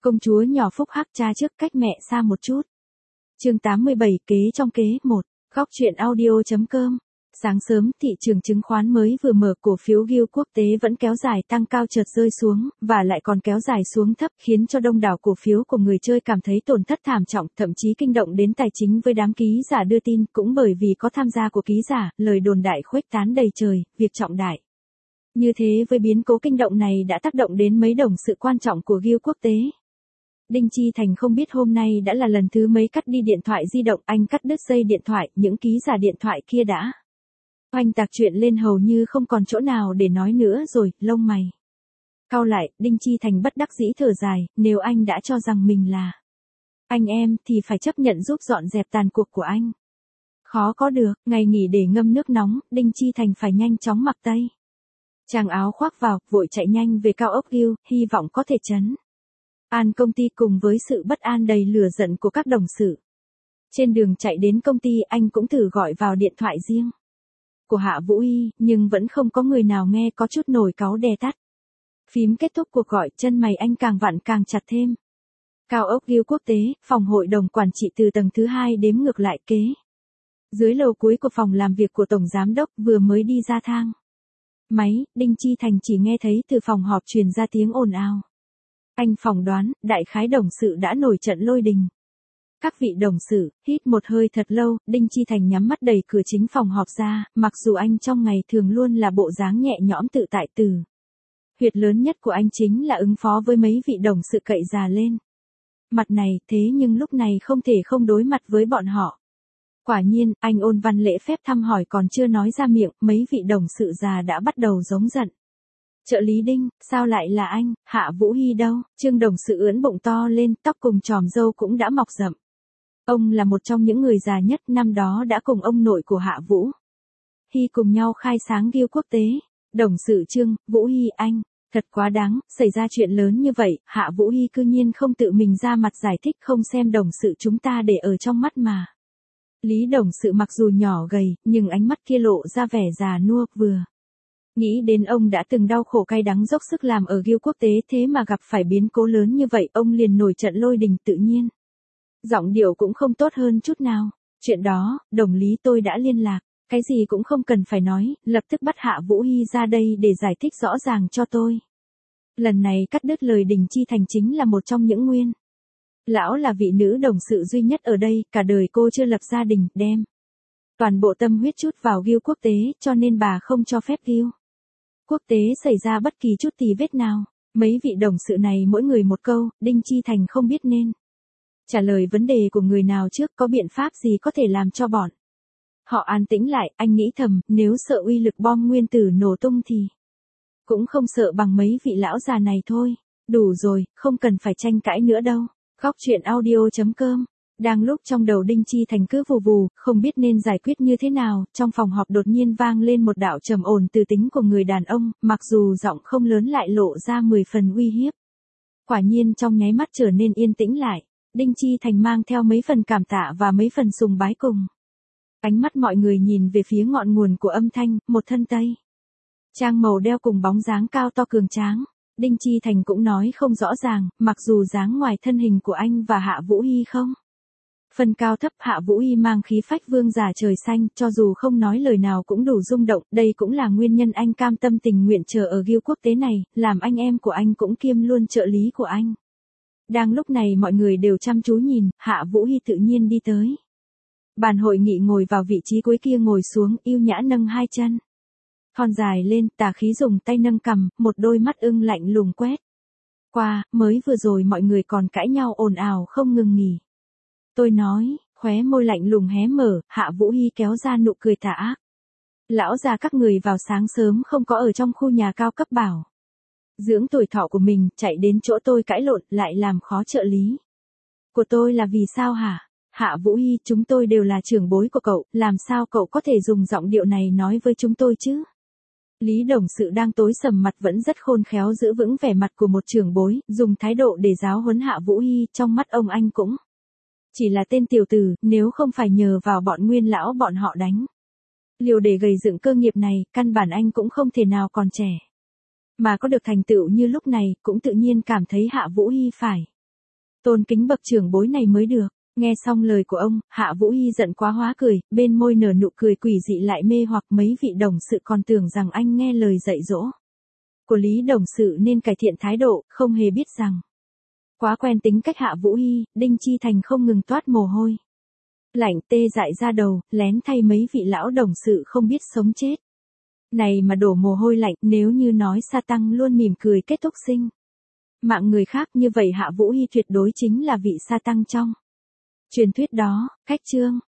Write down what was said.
Công chúa nhỏ phúc hắc cha trước cách mẹ xa một chút. Chương 87 kế trong kế 1. Góc truyện audio.com. Sáng sớm, thị trường chứng khoán mới vừa mở, cổ phiếu Guild quốc tế vẫn kéo dài tăng cao chợt rơi xuống, và lại còn kéo dài xuống thấp, khiến cho đông đảo cổ phiếu của người chơi cảm thấy tổn thất thảm trọng, thậm chí kinh động đến tài chính với đám ký giả đưa tin. Cũng bởi vì có tham gia của ký giả, lời đồn đại khuếch tán đầy trời, việc trọng đại như thế với biến cố kinh động này đã tác động đến mấy đồng sự quan trọng của Guild quốc tế. Đinh Chi Thành không biết hôm nay đã là lần thứ mấy cắt đi điện thoại di động, anh cắt đứt dây điện thoại, những ký giả điện thoại kia đã oanh tạc chuyện lên hầu như không còn chỗ nào để nói nữa rồi, lông mày cau lại, Đinh Chi Thành bất đắc dĩ thở dài, nếu anh đã cho rằng mình là anh em thì phải chấp nhận giúp dọn dẹp tàn cuộc của anh. Khó có được, ngày nghỉ để ngâm nước nóng, Đinh Chi Thành phải nhanh chóng mặc tây trang áo khoác vào, vội chạy nhanh về cao ốc Guild, hy vọng có thể trấn an công ty cùng với sự bất an đầy lửa giận của các đồng sự. Trên đường chạy đến công ty, anh cũng thử gọi vào điện thoại riêng của Hạ Vũ Hy, nhưng vẫn không có người nào nghe, có chút nổi cáu đè tắt phím kết thúc cuộc gọi, chân mày anh càng vặn càng chặt thêm. Cao ốc Guild quốc tế, phòng hội đồng quản trị từ tầng thứ 2 đếm ngược lại kế dưới lầu cuối của phòng làm việc của tổng giám đốc, vừa mới đi ra thang máy, Đinh Chi Thành chỉ nghe thấy từ phòng họp truyền ra tiếng ồn ào. Anh phỏng đoán, đại khái đồng sự đã nổi trận lôi đình. Các vị đồng sự, hít một hơi thật lâu, Đinh Chi Thành nhắm mắt đẩy cửa chính phòng họp ra, mặc dù anh trong ngày thường luôn là bộ dáng nhẹ nhõm tự tại, từ huyệt lớn nhất của anh chính là ứng phó với mấy vị đồng sự cậy già lên mặt này, thế nhưng lúc này không thể không đối mặt với bọn họ. Quả nhiên, anh ôn văn lễ phép thăm hỏi còn chưa nói ra miệng, mấy vị đồng sự già đã bắt đầu giống giận. Trợ lý Đinh, sao lại là anh, Hạ Vũ Hy đâu? Trương đồng sự ưỡn bụng to lên, tóc cùng chòm râu cũng đã mọc rậm. Ông là một trong những người già nhất, năm đó đã cùng ông nội của Hạ Vũ Hy cùng nhau khai sáng Guild quốc tế. Đồng sự Trương, Vũ Hy anh, thật quá đáng, xảy ra chuyện lớn như vậy, Hạ Vũ Hy cư nhiên không tự mình ra mặt giải thích, không xem đồng sự chúng ta để ở trong mắt mà. Lý đồng sự mặc dù nhỏ gầy, nhưng ánh mắt kia lộ ra vẻ già nua, vừa nghĩ đến ông đã từng đau khổ cay đắng dốc sức làm ở Guild quốc tế, thế mà gặp phải biến cố lớn như vậy, ông liền nổi trận lôi đình, tự nhiên giọng điệu cũng không tốt hơn chút nào. Chuyện đó, đồng lý tôi đã liên lạc, cái gì cũng không cần phải nói, lập tức bắt Hạ Vũ Hy ra đây để giải thích rõ ràng cho tôi. Lần này cắt đứt lời Đinh Chi Thành chính là một trong những nguyên lão là vị nữ đồng sự duy nhất ở đây, cả đời cô chưa lập gia đình, đem toàn bộ tâm huyết chút vào Guild quốc tế, cho nên bà không cho phép Guild quốc tế xảy ra bất kỳ chút tì vết nào. Mấy vị đồng sự này mỗi người một câu, Đinh Chi Thành không biết nên trả lời vấn đề của người nào trước, có biện pháp gì có thể làm cho bọn họ an tĩnh lại. Anh nghĩ thầm, nếu sợ uy lực bom nguyên tử nổ tung thì cũng không sợ bằng mấy vị lão già này thôi. Đủ rồi, không cần phải tranh cãi nữa đâu. Góc truyện audio.com. Đang lúc trong đầu Đinh Chi Thành cứ vù vù, không biết nên giải quyết như thế nào, trong phòng họp đột nhiên vang lên một đạo trầm ổn từ tính của người đàn ông, mặc dù giọng không lớn lại lộ ra 10 phần uy hiếp. Quả nhiên trong nháy mắt trở nên yên tĩnh lại. Đinh Chi Thành mang theo mấy phần cảm tạ và mấy phần sùng bái cùng. Ánh mắt mọi người nhìn về phía ngọn nguồn của âm thanh, một thân tây trang màu đeo cùng bóng dáng cao to cường tráng. Đinh Chi Thành cũng nói không rõ ràng, mặc dù dáng ngoài thân hình của anh và Hạ Vũ Hy không phần cao thấp, Hạ Vũ Hy mang khí phách vương giả trời xanh, cho dù không nói lời nào cũng đủ rung động, đây cũng là nguyên nhân anh cam tâm tình nguyện chờ ở Guild quốc tế này, làm anh em của anh cũng kiêm luôn trợ lý của anh. Đang lúc này mọi người đều chăm chú nhìn, Hạ Vũ Hy tự nhiên đi tới bàn hội nghị, ngồi vào vị trí cuối kia, ngồi xuống, yêu nhã nâng hai chân thon dài lên, tà khí dùng tay nâng cằm, một đôi mắt ưng lạnh lùng quét qua. Mới vừa rồi mọi người còn cãi nhau ồn ào không ngừng nghỉ. Tôi nói, khóe môi lạnh lùng hé mở, Hạ Vũ Hy kéo ra nụ cười tà ác. Lão già các người vào sáng sớm không có ở trong khu nhà cao cấp bảo dưỡng tuổi thọ của mình, chạy đến chỗ tôi cãi lộn, lại làm khó trợ lý của tôi là vì sao hả? Hạ Vũ Hy, chúng tôi đều là trưởng bối của cậu, làm sao cậu có thể dùng giọng điệu này nói với chúng tôi chứ? Lý đồng sự đang tối sầm mặt vẫn rất khôn khéo giữ vững vẻ mặt của một trưởng bối, dùng thái độ để giáo huấn Hạ Vũ Hy, trong mắt ông anh cũng chỉ là tên tiểu tử, nếu không phải nhờ vào bọn nguyên lão bọn họ đánh liều để gầy dựng cơ nghiệp này, căn bản anh cũng không thể nào còn trẻ mà có được thành tựu như lúc này, cũng tự nhiên cảm thấy Hạ Vũ Hy phải Tôn kính bậc trưởng bối này mới được. Nghe xong lời của ông, Hạ Vũ Hy giận quá hóa cười, bên môi nở nụ cười quỷ dị lại mê hoặc mấy vị đồng sự còn tưởng rằng anh nghe lời dạy dỗ của Lý đồng sự nên cải thiện thái độ, không hề biết rằng quá quen tính cách Hạ Vũ Hy, Đinh Chi Thành không ngừng toát mồ hôi lạnh tê dại ra đầu, lén thay mấy vị lão đồng sự không biết sống chết này mà đổ mồ hôi lạnh, nếu như nói Sa Tăng luôn mỉm cười kết thúc sinh mạng người khác, như vậy Hạ Vũ Hy tuyệt đối chính là vị Sa Tăng trong truyền thuyết đó. Khách chương